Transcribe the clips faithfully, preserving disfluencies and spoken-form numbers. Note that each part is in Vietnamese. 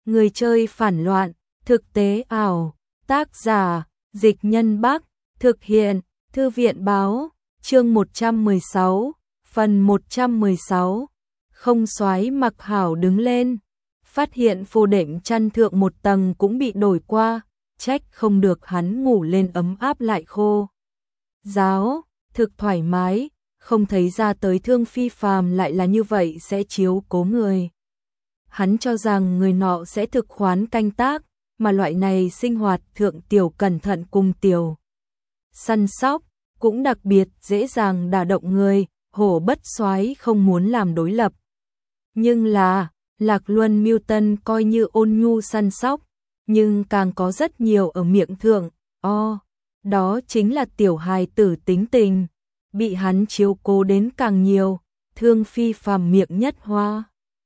Người chơi phản loạn, thực tế ảo, tác giả, Dịch Nhân Bắc, thực hiện, Thư viện báo, chương một trăm mười sáu, phần một trăm mười sáu. Không soái mặc hảo đứng lên, phát hiện phô đệm chăn thượng một tầng cũng bị đổi qua, trách không được hắn ngủ lên ấm áp lại khô. Giáo, thực thoải mái, không thấy ra tới Thương Phi Phàm lại là như vậy sẽ chiếu cố người. Hắn cho rằng người nọ sẽ thực khoán canh tác, mà loại này sinh hoạt thượng tiểu cẩn thận cùng tiểu săn sóc, cũng đặc biệt dễ dàng đả động người, Hổ Bất Soái không muốn làm đối lập. Nhưng là, Lạc Luân Miêu Tân coi như ôn nhu săn sóc, nhưng càng có rất nhiều ở miệng thượng, o, đó chính là tiểu hài tử tính tình, bị hắn chiếu cố đến càng nhiều, Thương Phi Phàm miệng nhất hoa.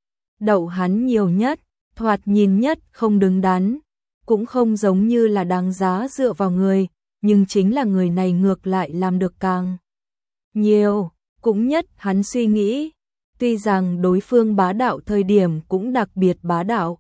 Đậu hắn nhiều nhất, thoạt nhìn nhất không đứng đắn, cũng không giống như là đáng giá dựa vào người, nhưng chính là người này ngược lại làm được càng nhiều, cũng nhất hắn suy nghĩ, tuy rằng đối phương bá đạo thời điểm cũng đặc biệt bá đạo.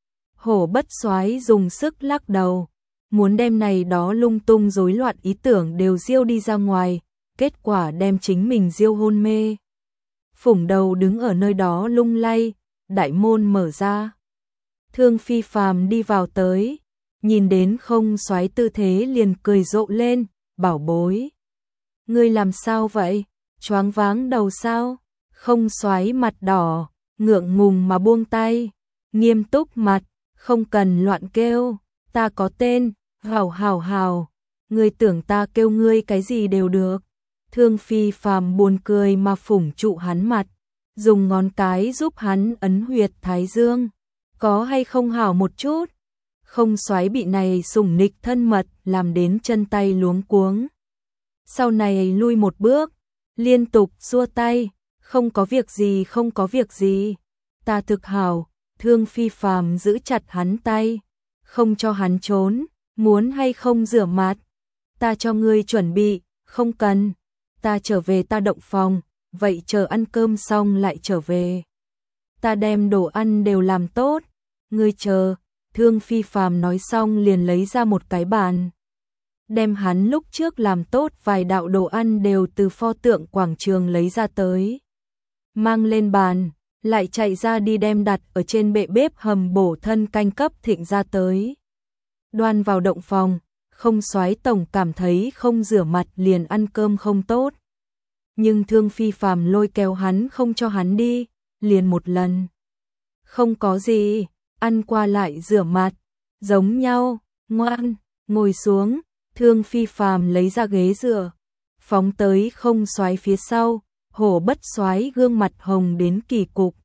Hổ Bất Soái dùng sức lắc đầu, muốn đem này đó lung tung rối loạn ý tưởng đều diêu đi ra ngoài, kết quả đem chính mình diêu hôn mê. Phủng đầu đứng ở nơi đó lung lay, đại môn mở ra. Thương Phi Phàm đi vào tới, nhìn đến không soái tư thế liền cười rộ lên, bảo bối. Ngươi làm sao vậy? Choáng váng đầu sao? Không soái mặt đỏ, ngượng ngùng mà buông tay, nghiêm túc mặt, không cần loạn kêu, ta có tên, hào hào hào, ngươi tưởng ta kêu ngươi cái gì đều được. Thương Phi Phàm buồn cười mà phủng trụ hắn mặt, dùng ngón cái giúp hắn ấn huyệt thái dương, có hay không hảo một chút. Không soái bị này sủng nịch thân mật làm đến chân tay luống cuống. Sau này lui một bước, liên tục xua tay, không có việc gì không có việc gì, ta thực hảo. Thương Phi Phàm giữ chặt hắn tay, không cho hắn trốn, muốn hay không rửa mặt, ta cho ngươi chuẩn bị, không cần, ta trở về ta động phòng, vậy chờ ăn cơm xong lại trở về. Ta đem đồ ăn đều làm tốt, ngươi chờ. Thương Phi Phàm nói xong liền lấy ra một cái bàn, đem hắn lúc trước làm tốt vài đạo đồ ăn đều từ pho tượng quảng trường lấy ra tới, mang lên bàn, lại chạy ra đi đem đặt ở trên bệ bếp hầm bổ thân canh cấp thịnh ra tới. Đoan vào động phòng, không soái tổng cảm thấy không rửa mặt liền ăn cơm không tốt. Nhưng Thương Phi Phàm lôi kéo hắn không cho hắn đi, liền một lần. Không có gì, ăn qua lại rửa mặt, giống nhau, ngoan, ngồi xuống. Thương Phi Phàm lấy ra ghế dựa, phóng tới không soái phía sau, Hổ Bất Soái gương mặt hồng đến kỳ cục.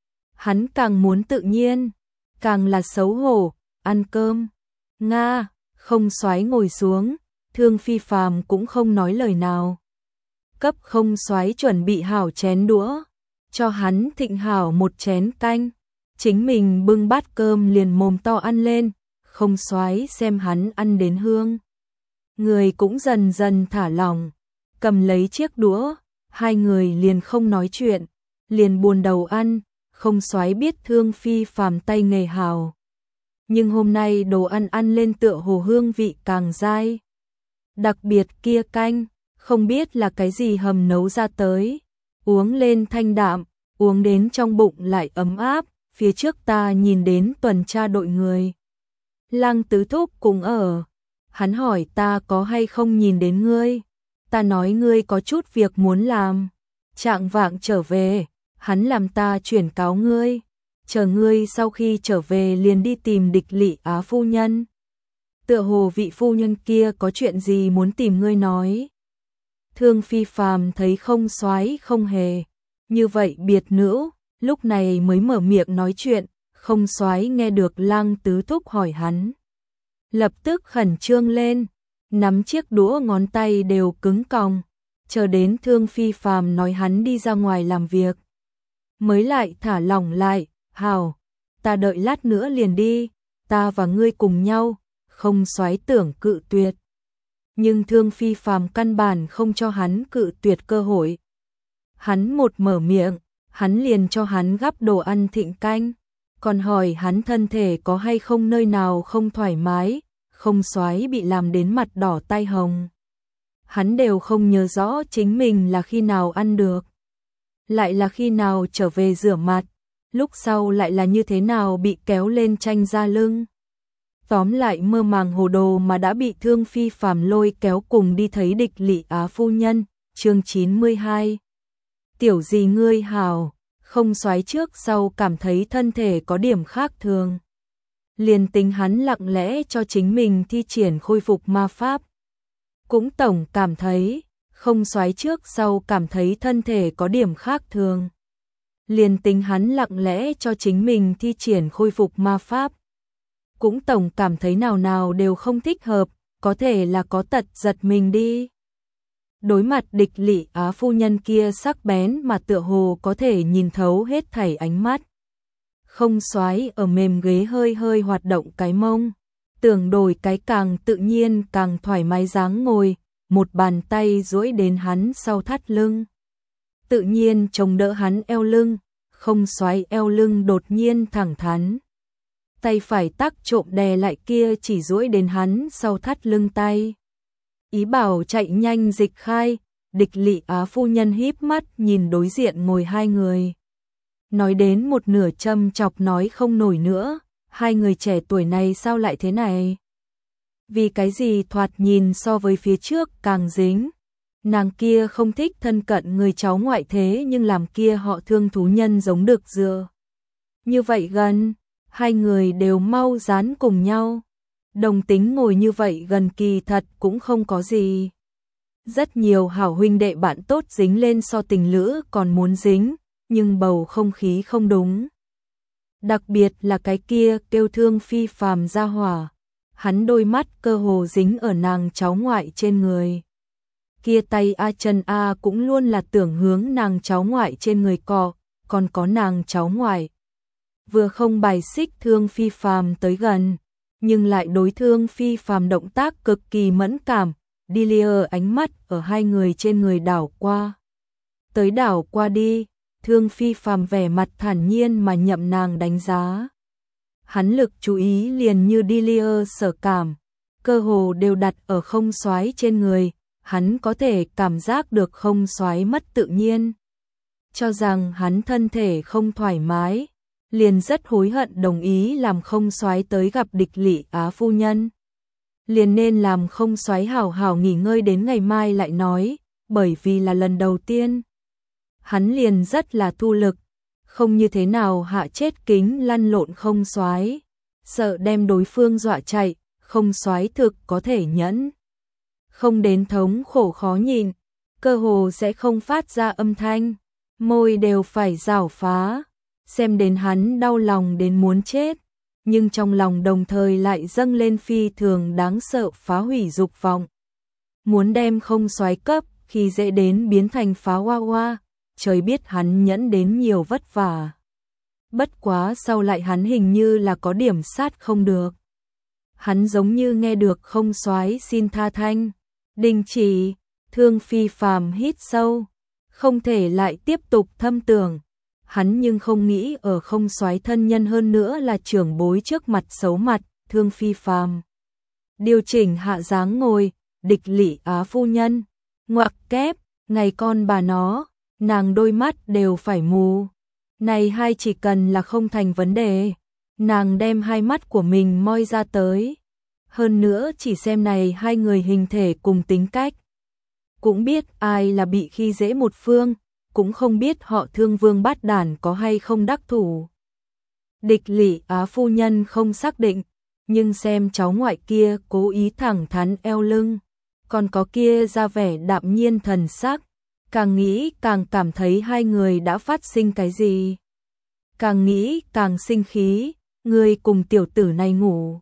Hắn càng muốn tự nhiên, càng là xấu hổ, ăn cơm. Nga, không soái ngồi xuống, Thương Phi Phàm cũng không nói lời nào. Cấp không soái chuẩn bị hảo chén đũa, cho hắn thịnh hảo một chén canh, chính mình bưng bát cơm liền mồm to ăn lên, không soái xem hắn ăn đến hương. Người cũng dần dần thả lỏng, cầm lấy chiếc đũa, hai người liền không nói chuyện, liền buồn đầu ăn, không soái biết Thương Phi Phàm tay nghề hảo. Nhưng hôm nay đồ ăn ăn lên tựa hồ hương vị càng dai. Đặc biệt kia canh, không biết là cái gì hầm nấu ra tới, uống lên thanh đạm, uống đến trong bụng lại ấm áp, phía trước ta nhìn đến tuần tra đội người. Lăng Tứ Thúc cùng ở, hắn hỏi ta có hay không nhìn đến ngươi, ta nói ngươi có chút việc muốn làm, trạng vạng trở về, hắn làm ta chuyển cáo ngươi, chờ ngươi sau khi trở về liền đi tìm Địch Lị Á phu nhân. Tựa hồ vị phu nhân kia có chuyện gì muốn tìm ngươi nói. Thương Phi Phàm thấy không soái không hề như vậy biệt nữ, lúc này mới mở miệng nói chuyện. Không soái nghe được Lăng Tứ Thúc hỏi hắn, lập tức khẩn trương lên, nắm chiếc đũa ngón tay đều cứng còng, chờ đến Thương Phi Phàm nói hắn đi ra ngoài làm việc, mới lại thả lỏng lại. Hảo, ta đợi lát nữa liền đi, ta và ngươi cùng nhau. Không soái tưởng cự tuyệt, nhưng Thương Phi Phàm căn bản không cho hắn cự tuyệt cơ hội. Hắn một mở miệng, hắn liền cho hắn gắp đồ ăn thịnh canh, còn hỏi hắn thân thể có hay không nơi nào không thoải mái, không soái bị làm đến mặt đỏ tai hồng. Hắn đều không nhớ rõ chính mình là khi nào ăn được, lại là khi nào trở về rửa mặt, lúc sau lại là như thế nào bị kéo lên tranh ra lưng. Tóm lại mơ màng hồ đồ mà đã bị Thương Phi Phàm lôi kéo cùng đi thấy địch Lị Á phu nhân. Chương chín mươi hai. Tiểu gì ngươi hào, không soái trước sau cảm thấy thân thể có điểm khác thường. Liền tính hắn lặng lẽ cho chính mình thi triển khôi phục ma pháp. Cũng tổng cảm thấy, không soái trước sau cảm thấy thân thể có điểm khác thường. Liền tính hắn lặng lẽ cho chính mình thi triển khôi phục ma pháp. Cũng tổng cảm thấy nào nào đều không thích hợp, có thể là có tật giật mình đi. Đối mặt địch Lị Á phu nhân kia sắc bén mà tựa hồ có thể nhìn thấu hết thảy ánh mắt. Không soái ở mềm ghế hơi hơi hoạt động cái mông, tưởng đổi cái càng tự nhiên càng thoải mái dáng ngồi, một bàn tay duỗi đến hắn sau thắt lưng. Tự nhiên chống đỡ hắn eo lưng, không soái eo lưng đột nhiên thẳng thắn. Tay phải tắc trộm đè lại kia chỉ duỗi đến hắn sau thắt lưng tay. Ý bảo chạy nhanh dịch khai, địch Lị Á phu nhân híp mắt nhìn đối diện ngồi hai người. Nói đến một nửa châm chọc nói không nổi nữa, hai người trẻ tuổi này sao lại thế này? Vì cái gì thoạt nhìn so với phía trước càng dính? Nàng kia không thích thân cận người cháu ngoại thế nhưng làm kia họ Thương thú nhân giống được dựa. Như vậy gần, hai người đều mau dán cùng nhau. Đồng tính ngồi như vậy gần kỳ thật cũng không có gì. Rất nhiều hảo huynh đệ bạn tốt dính lên so tình lữ còn muốn dính, nhưng bầu không khí không đúng. Đặc biệt là cái kia kêu Thương Phi Phàm ra hỏa. Hắn đôi mắt cơ hồ dính ở nàng cháu ngoại trên người. Kia tay A chân A cũng luôn là tưởng hướng nàng cháu ngoại trên người cọ, còn có nàng cháu ngoại. Vừa không bài xích Thương Phi Phàm tới gần, nhưng lại đối Thương Phi Phàm động tác cực kỳ mẫn cảm, Delia ánh mắt ở hai người trên người đảo qua. Tới đảo qua đi, Thương Phi Phàm vẻ mặt thản nhiên mà nhậm nàng đánh giá. Hắn lực chú ý liền như Delia sở cảm, cơ hồ đều đặt ở không soái trên người, hắn có thể cảm giác được không soái mất tự nhiên. Cho rằng hắn thân thể không thoải mái, liền rất hối hận đồng ý làm không soái tới gặp địch Lị Á phu nhân. Liền nên làm không soái hảo hảo nghỉ ngơi đến ngày mai lại nói, bởi vì là lần đầu tiên. Hắn liền rất là thu lực, không như thế nào hạ chết kính lăn lộn không soái, sợ đem đối phương dọa chạy, không soái thực có thể nhẫn. Không đến thống khổ khó nhịn, cơ hồ sẽ không phát ra âm thanh, môi đều phải rảo phá, xem đến hắn đau lòng đến muốn chết, nhưng trong lòng đồng thời lại dâng lên phi thường đáng sợ phá hủy dục vọng. Muốn đem không soái cấp khi dễ đến biến thành phá hoa hoa, trời biết hắn nhẫn đến nhiều vất vả. Bất quá sau lại hắn hình như là có điểm sát không được. Hắn giống như nghe được không soái xin tha thanh. Đình chỉ, Thương Phi Phàm hít sâu, không thể lại tiếp tục thâm tưởng. Hắn nhưng không nghĩ ở không soái thân nhân hơn nữa là trưởng bối trước mặt xấu mặt, Thương Phi Phàm. Điều chỉnh hạ dáng ngồi, địch Lị Á phu nhân, ngoặc kép, ngày con bà nó, nàng đôi mắt đều phải mù. Này hai chỉ cần là không thành vấn đề, nàng đem hai mắt của mình moi ra tới. Hơn nữa chỉ xem này hai người hình thể cùng tính cách. Cũng biết ai là bị khi dễ một phương, cũng không biết họ Thương Vương bát đản có hay không đắc thủ. Địch Lị Á phu nhân không xác định, nhưng xem cháu ngoại kia cố ý thẳng thắn eo lưng, còn có kia ra vẻ đạm nhiên thần sắc, càng nghĩ càng cảm thấy hai người đã phát sinh cái gì. Càng nghĩ càng sinh khí, người cùng tiểu tử này ngủ.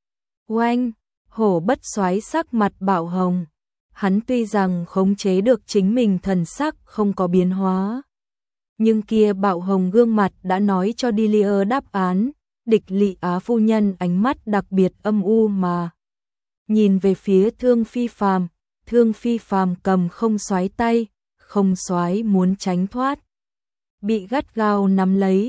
Oanh, hổ bất soái sắc mặt bạo hồng. Hắn tuy rằng khống chế được chính mình thần sắc không có biến hóa, nhưng kia bạo hồng gương mặt đã nói cho Delia đáp án. Địch Lị Á phu nhân ánh mắt đặc biệt âm u mà nhìn về phía Thương Phi Phàm. Thương Phi Phàm cầm không soái tay, không soái muốn tránh thoát, bị gắt gao nắm lấy,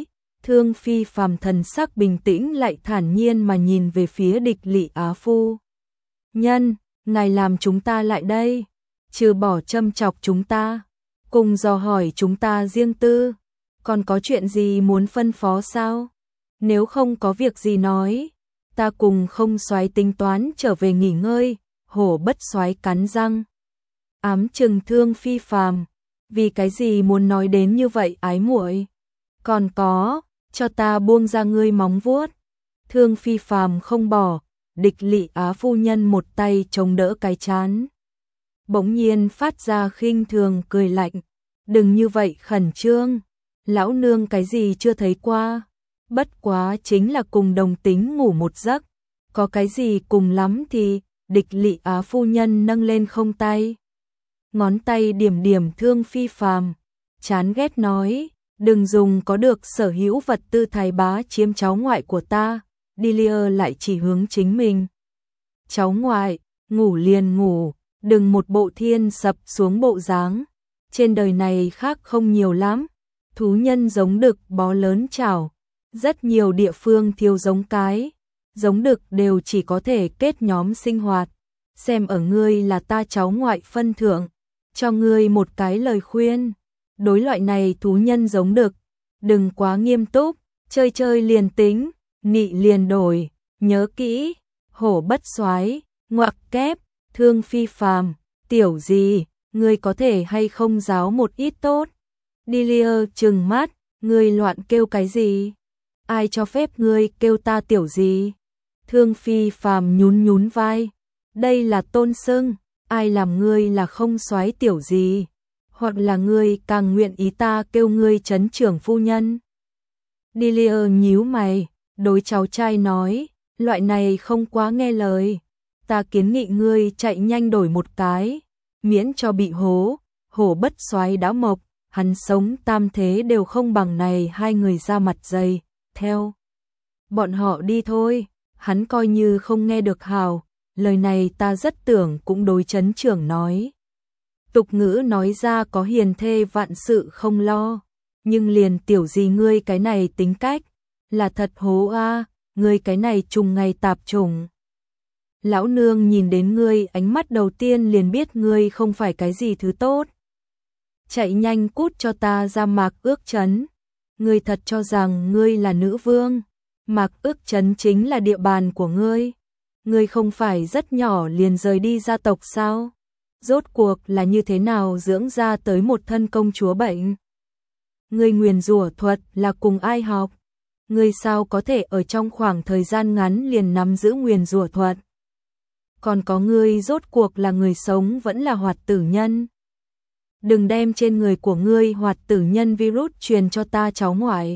Thương Phi Phàm thần sắc bình tĩnh lại thản nhiên mà nhìn về phía địch lỵ Á phu nhân, ngài làm chúng ta lại đây, trừ bỏ châm chọc chúng ta, cùng dò hỏi chúng ta riêng tư, còn có chuyện gì muốn phân phó sao? Nếu không có việc gì nói, ta cùng không soái tính toán trở về nghỉ ngơi. Hổ Bất Soái cắn răng, ám trừng Thương Phi Phàm, vì cái gì muốn nói đến như vậy ái muội? Còn có, cho ta buông ra ngươi móng vuốt. Thương Phi Phàm không bỏ, địch lỵ Á phu nhân một tay chống đỡ cái chán. Bỗng nhiên phát ra khinh thường cười lạnh, đừng như vậy khẩn trương, lão nương cái gì chưa thấy qua, bất quá chính là cùng đồng tính ngủ một giấc, có cái gì cùng lắm thì, địch lỵ Á phu nhân nâng lên không tay. Ngón tay điểm điểm Thương Phi Phàm, chán ghét nói, đừng dùng có được sở hữu vật tư thái bá chiếm cháu ngoại của ta. Delia lại chỉ hướng chính mình. Cháu ngoại, ngủ liền ngủ, đừng một bộ thiên sập xuống bộ dáng. Trên đời này khác không nhiều lắm, thú nhân giống đực bó lớn chảo, rất nhiều địa phương thiếu giống cái, giống đực đều chỉ có thể kết nhóm sinh hoạt. Xem ở ngươi là ta cháu ngoại phân thượng, cho ngươi một cái lời khuyên, đối loại này thú nhân giống đực, đừng quá nghiêm túc, chơi chơi liền tính, nị liền đổi, nhớ kỹ, Hổ Bất Soái, ngoặc kép, Thương Phi Phàm, tiểu gì, ngươi có thể hay không giáo một ít tốt. Delia trừng mắt, ngươi loạn kêu cái gì? Ai cho phép ngươi kêu ta tiểu gì? Thương Phi Phàm nhún nhún vai, đây là tôn xưng, ai làm ngươi là không soái tiểu gì? Hoặc là ngươi càng nguyện ý ta kêu ngươi trấn trưởng phu nhân? Delia nhíu mày, đối cháu trai nói, loại này không quá nghe lời, ta kiến nghị ngươi chạy nhanh đổi một cái, miễn cho bị hố. Hổ Bất Soái đã mộc, hắn sống tam thế đều không bằng này hai người ra mặt dày, theo bọn họ đi thôi. Hắn coi như không nghe được hào, lời này ta rất tưởng cũng đối trấn trưởng nói. Tục ngữ nói ra có hiền thê vạn sự không lo, nhưng liền tiểu gì ngươi cái này tính cách, là thật hố a, ngươi cái này trùng ngày tạp trùng. Lão nương nhìn đến ngươi ánh mắt đầu tiên liền biết ngươi không phải cái gì thứ tốt. Chạy nhanh cút cho ta ra Mạc Ước Trấn. Ngươi thật cho rằng ngươi là nữ vương, Mạc Ước Trấn chính là địa bàn của ngươi. Ngươi không phải rất nhỏ liền rời đi gia tộc sao? Rốt cuộc là như thế nào dưỡng ra tới một thân công chúa bệnh? Ngươi nguyền rủa thuật là cùng ai học? Ngươi sao có thể ở trong khoảng thời gian ngắn liền nắm giữ nguyền rủa thuật? Còn có ngươi rốt cuộc là người sống vẫn là hoạt tử nhân? Đừng đem trên người của ngươi hoạt tử nhân virus truyền cho ta cháu ngoại.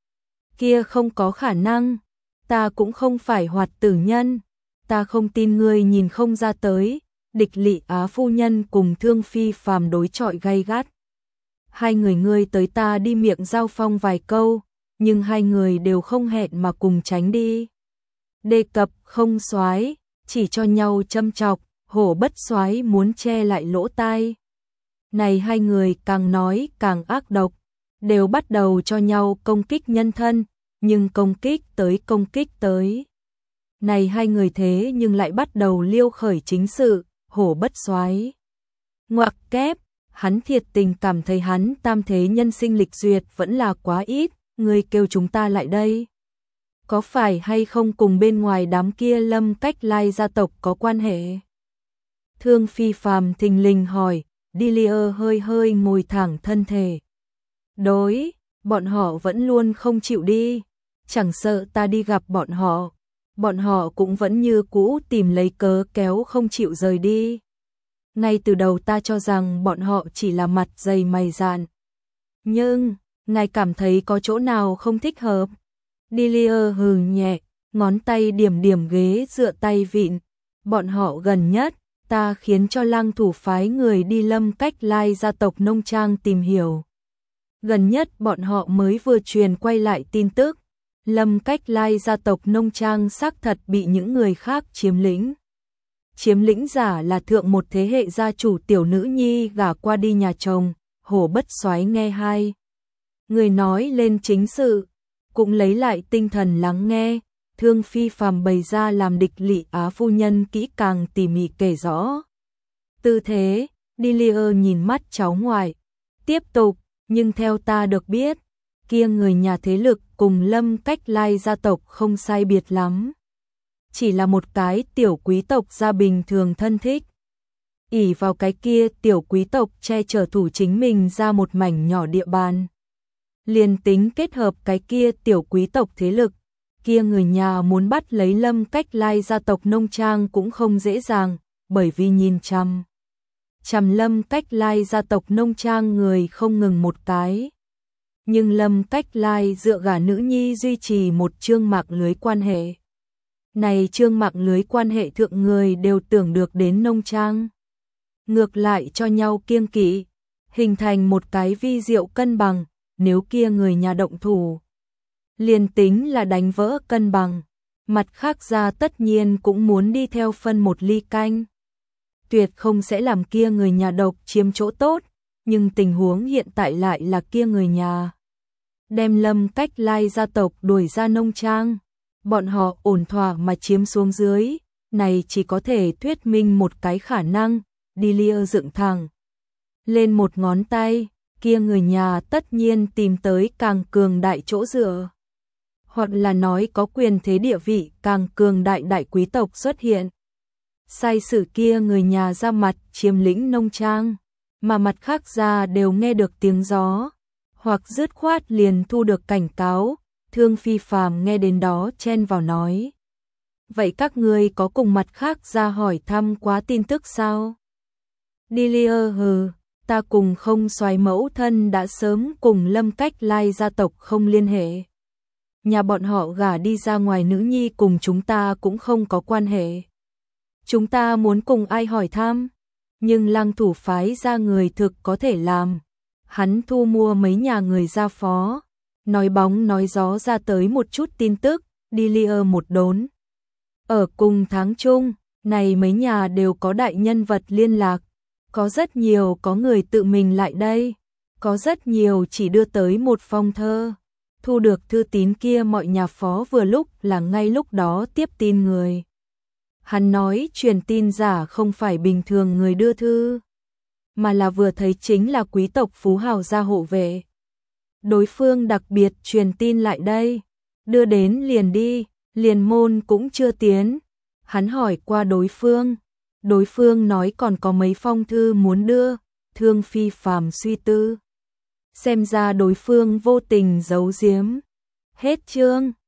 Kia không có khả năng, ta cũng không phải hoạt tử nhân, ta không tin ngươi nhìn không ra tới. Địch lỵ Á phu nhân cùng Thương Phi Phàm đối chọi gay gắt. Hai người ngươi tới ta đi miệng giao phong vài câu, nhưng hai người đều không hẹn mà cùng tránh đi. Đề cập không soái, chỉ cho nhau châm chọc, Hổ Bất Soái muốn che lại lỗ tai. Này hai người càng nói càng ác độc, đều bắt đầu cho nhau công kích nhân thân, nhưng công kích tới công kích tới. Này hai người thế nhưng lại bắt đầu liêu khởi chính sự. Hổ Bất Soái ngoặc kép, hắn thiệt tình cảm thấy hắn tam thế nhân sinh lịch duyệt vẫn là quá ít, ngươi kêu chúng ta lại đây. Có phải hay không cùng bên ngoài đám kia Lâm Cách Lai gia tộc có quan hệ? Thương Phi Phàm thình lình hỏi, Delia hơi hơi ngồi thẳng thân thể. Đối, bọn họ vẫn luôn không chịu đi, chẳng sợ ta đi gặp bọn họ. Bọn họ cũng vẫn như cũ tìm lấy cớ kéo không chịu rời đi. Ngay từ đầu ta cho rằng bọn họ chỉ là mặt dày mày dạn. Nhưng, ngài cảm thấy có chỗ nào không thích hợp? Delia hừ nhẹ, ngón tay điểm điểm ghế dựa tay vịn. Bọn họ gần nhất, ta khiến cho Lăng thủ phái người đi Lâm Cách Lai gia tộc nông trang tìm hiểu. Gần nhất bọn họ mới vừa truyền quay lại tin tức. Lâm Cách Lai gia tộc nông trang xác thật bị những người khác chiếm lĩnh. Chiếm lĩnh giả là thượng một thế hệ gia chủ tiểu nữ nhi gả qua đi nhà chồng. Hổ Bất Soái nghe hai người nói lên chính sự, cũng lấy lại tinh thần lắng nghe. Thương Phi Phàm bày ra làm địch Lị Á phu nhân kỹ càng tỉ mỉ kể rõ. Tư thế, Delia nhìn mắt cháu ngoại, tiếp tục, nhưng theo ta được biết, kia người nhà thế lực cùng Lâm Cách Lai gia tộc không sai biệt lắm. Chỉ là một cái tiểu quý tộc gia bình thường thân thích. Ỷ vào cái kia tiểu quý tộc che chở thủ chính mình ra một mảnh nhỏ địa bàn. Liền tính kết hợp cái kia tiểu quý tộc thế lực, kia người nhà muốn bắt lấy Lâm Cách Lai gia tộc nông trang cũng không dễ dàng, bởi vì nhìn chằm chằm Lâm Cách Lai gia tộc nông trang người không ngừng một cái. Nhưng Lâm Cách Lai dựa gả nữ nhi duy trì một chương mạng lưới quan hệ. Này chương mạng lưới quan hệ thượng người đều tưởng được đến nông trang. Ngược lại cho nhau kiêng kỵ, hình thành một cái vi diệu cân bằng, nếu kia người nhà động thủ. Liền tính là đánh vỡ cân bằng, mặt khác ra tất nhiên cũng muốn đi theo phân một ly canh. Tuyệt không sẽ làm kia người nhà độc chiếm chỗ tốt, nhưng tình huống hiện tại lại là kia người nhà đem Lâm Cách Lai gia tộc đuổi ra nông trang, bọn họ ổn thỏa mà chiếm xuống dưới, này chỉ có thể thuyết minh một cái khả năng. Delia dựng thẳng lên một ngón tay, kia người nhà tất nhiên tìm tới càng cường đại chỗ dựa, hoặc là nói có quyền thế địa vị càng cường đại đại quý tộc xuất hiện. Sai sử kia người nhà ra mặt chiếm lĩnh nông trang, mà mặt khác ra đều nghe được tiếng gió, hoặc dứt khoát liền thu được cảnh cáo. Thương Phi Phàm nghe đến đó chen vào nói: vậy các ngươi có cùng mặt khác ra hỏi thăm quá tin tức sao? Delia hừ, ta cùng không xoáy mẫu thân đã sớm cùng Lâm Cách Lai gia tộc không liên hệ. Nhà bọn họ gả đi ra ngoài nữ nhi cùng chúng ta cũng không có quan hệ. Chúng ta muốn cùng ai hỏi thăm? Nhưng Lăng thủ phái ra người thực có thể làm. Hắn thu mua mấy nhà người ra phó, nói bóng nói gió ra tới một chút tin tức. Delia một đốn. Ở cùng tháng chung, này mấy nhà đều có đại nhân vật liên lạc. Có rất nhiều có người tự mình lại đây, có rất nhiều chỉ đưa tới một phong thơ. Thu được thư tín kia mọi nhà phó vừa lúc là ngay lúc đó tiếp tin người. Hắn nói truyền tin giả không phải bình thường người đưa thư, mà là vừa thấy chính là quý tộc phú hào gia hộ vệ. Đối phương đặc biệt truyền tin lại đây, đưa đến liền đi, liền môn cũng chưa tiến. Hắn hỏi qua đối phương, đối phương nói còn có mấy phong thư muốn đưa. Thương Phi Phàm suy tư, xem ra đối phương vô tình giấu giếm. Hết chương.